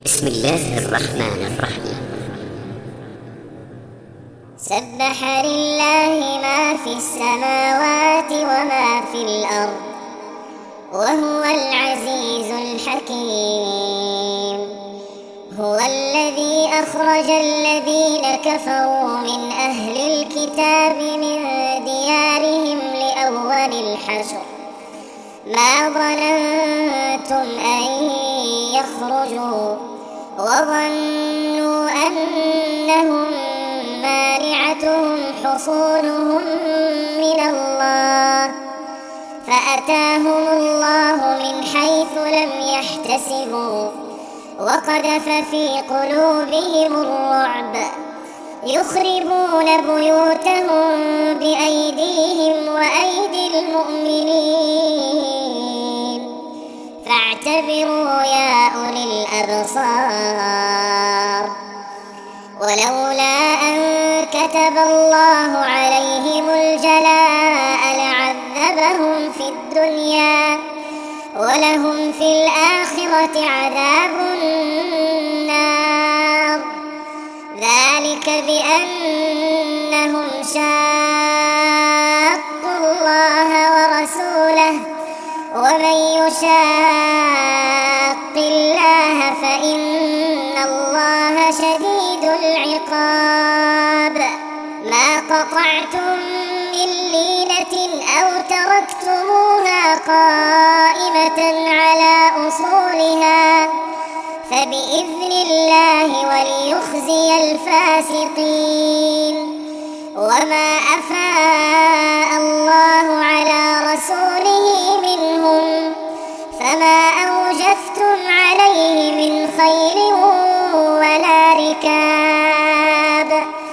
بسم الله الرحمن الرحيم. سبح لله ما في السماوات وما في الأرض وهو العزيز الحكيم. هو الذي أخرج الذين كفروا من أهل الكتاب من ديارهم لأول الحشر ما ظننتم أن يخرجوا وظنوا أنهم مانعتهم حصونهم من الله فأتاهم الله من حيث لم يحتسبوا وقذف في قلوبهم الرعب يخربون بيوتهم بأيديهم وأيدي المؤمنين فاعتبروا يا أولي الأبصار. ولولا أن كتب الله عليهم الجلاء لعذبهم في الدنيا ولهم في الآخرة عذاب النار ذلك بأنهم شاقوا الله ورسوله ومن يشاق الله فإن الله شديد العقاب. ما قطعتم من لينة أو تركتموها قائمة على أصولها فبإذن الله وليخزي الفاسقين. وما أفاء الله على رسوله منهم فما أوجفتم عليه من خيل ولا ركاب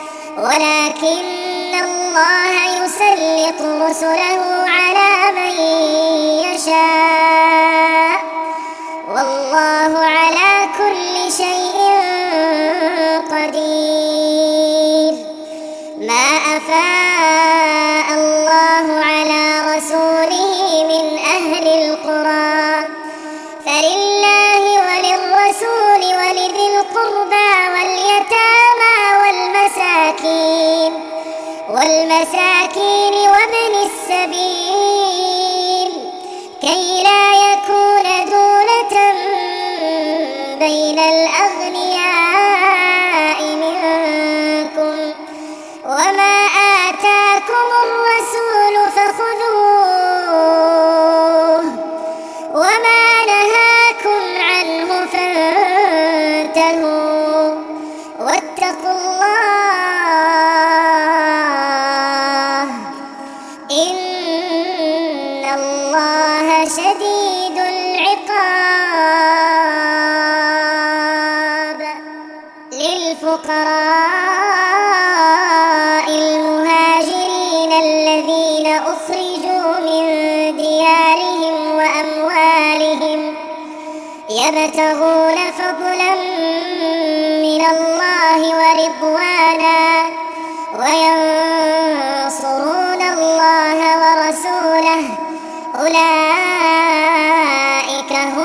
ولكن الله يسلط رسله على من يشاء والله على كل شيء قدير. ما أفاء الله على رسوله من أهل القرى فلله وللرسول ولذي القربى واليتامى والمساكين وابن السبيل كي لا يكون دولة بين الأغنياء منكم وما آتاكم الرسول فخذوه وما نهاكم عنه فانتهوا واتقوا الله إن الله شديد العقاب. للفقراء المهاجرين الذين أخرجوا من ديارهم وأموالهم يبتغون فضلا من الله ورضوانا وينصرون الله ورسوله أولئك هم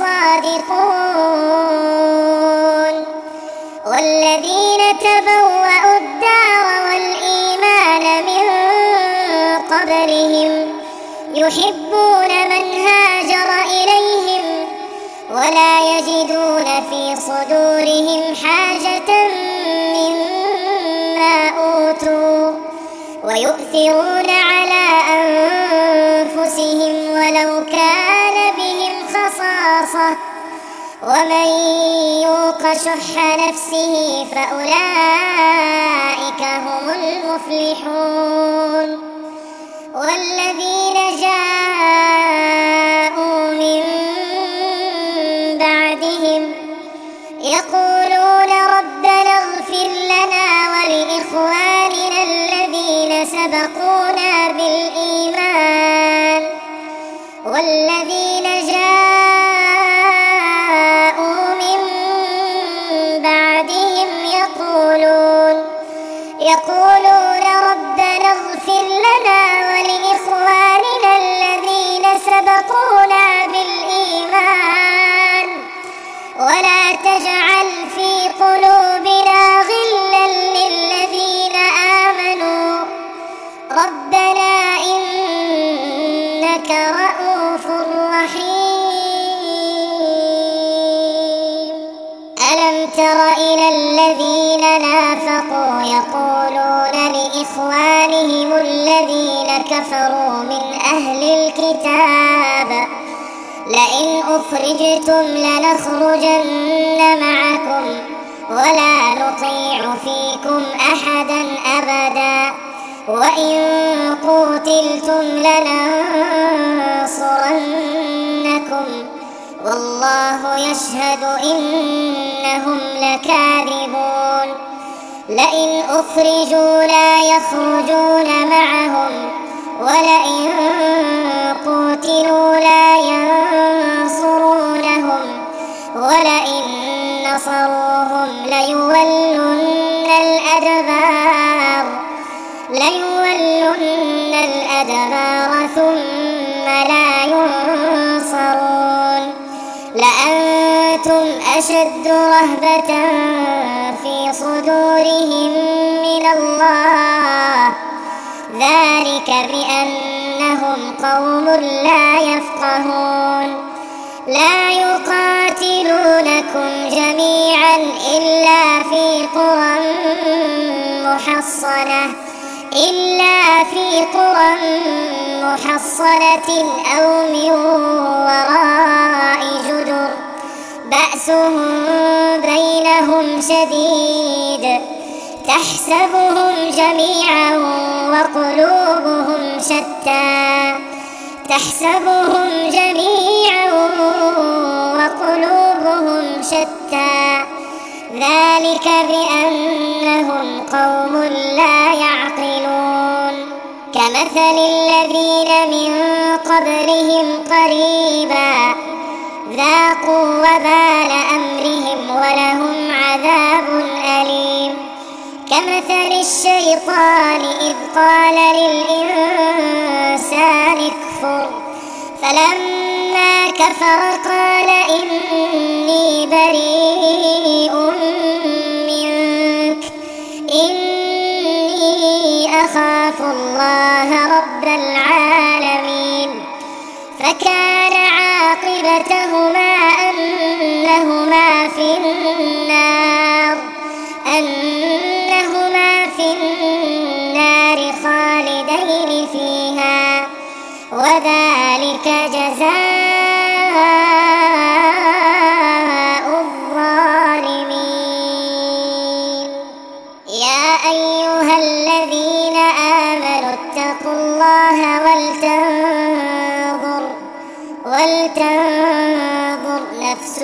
الصادقون. والذين تبوأوا الدار والإيمان من قبلهم يحبون من هاجر إليهم ولا يجدون في صدورهم حاجة مما أوتوا ويؤثرون على أنفسهم ولو كان بهم خصاصة ومن يوق شح نفسه فأولئك هم المفلحون. والذين جاءوا من بعدهم يقولون ربنا اغفر لنا ولإخواننا الذين سبقونا بالإيمان والذين جاءوا من بعدهم يقولون ربنا اغفر لنا ولإخواننا الذين سبقونا بالإيمان ولا تجعل في قلوبنا غلا للذين آمنوا ربنا إنك رؤوف رحيم. ألم تر إلى الذين نافقوا يقولون لإخوانهم الذين كفروا من أهل الكتاب لئن أخرجتم لنخرجن معكم ولا نطيع فيكم أحدا أبدا وإن قتلتم لننصرنكم والله يشهد إنهم لكاذبون. لئن أخرجوا لا يخرجون معهم ولئن قتلوا لا ينصرونهم ولئن نصروهم ليولن الأدبار ثم لا ينصرون. لأنتم أشد رهبة في صدورهم من الله ذلك بأنهم قوم لا يفقهون. لا يقاتلونكم جميعا إلا في قرى محصنة أو من وراء جدر بأسهم بينهم شديد تحسبهم جميعا وقلوبهم شتى ذلك بأنهم قوم لا يعقلون. كمثل الذين من قبلهم قريبا ذاقوا وبال أمرهم ولهم عذاب أليم. كمثل الشيطان إذ قال للإنسان اكفر فلما كفر قال إني بريء منك إني أخاف الله رب العالمين. فكان عاقبتهما أنهما في النار خالدين فيها وذلك جزاء الظالمين. يا أيها الذين آمنوا اتقوا الله ولتنظر نفس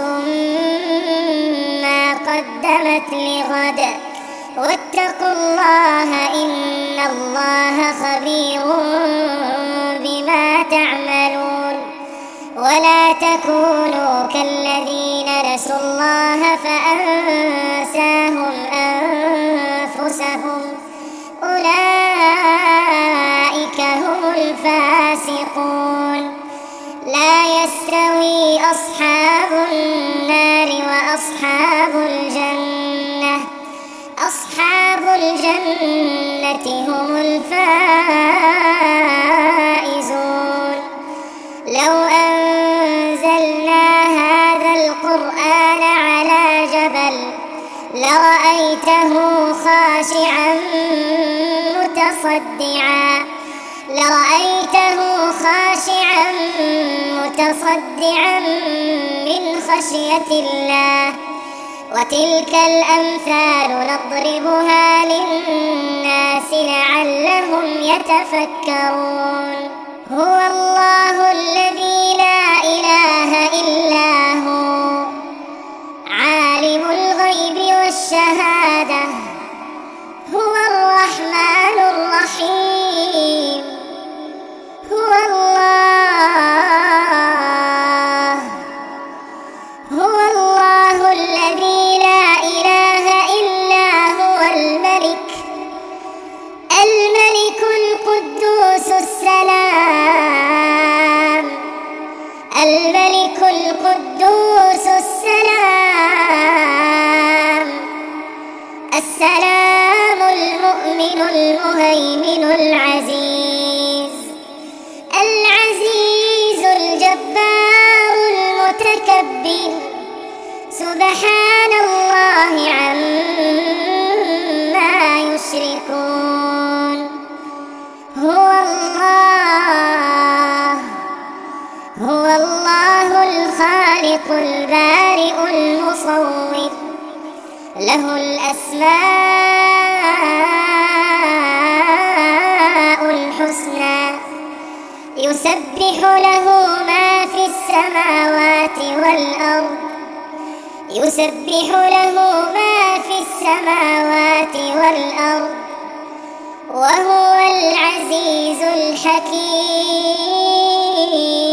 ما قدمت لغد واتقوا الله إن الله خبير بما تعملون. ولا تكونوا كالذين نسوا الله فأنساهم أنفسهم أولئك هم الفاسقون. لا يستوي أصحاب النار وأصحاب الجنة هم الفائزون. لو أنزلنا هذا القرآن على جبل لرأيته خاشعا متصدعا من خشية الله. وتلك الأمثال نضربها للناس لعلهم يتفكرون. هو الله الذي لا إله إلا هو عالم الغيب والشهادة هو الرحمن الرحيم. هو الله الذي لا إله إلا هو الملك القدوس السلام المؤمن المهيمن العزيز العزيز الجبار المتكبر سبحان الله عما يشركون. هو الله الخالق البارئ المصور له الأسماء الحسنى يسبح له ما في السماوات والأرض وهو العزيز الحكيم.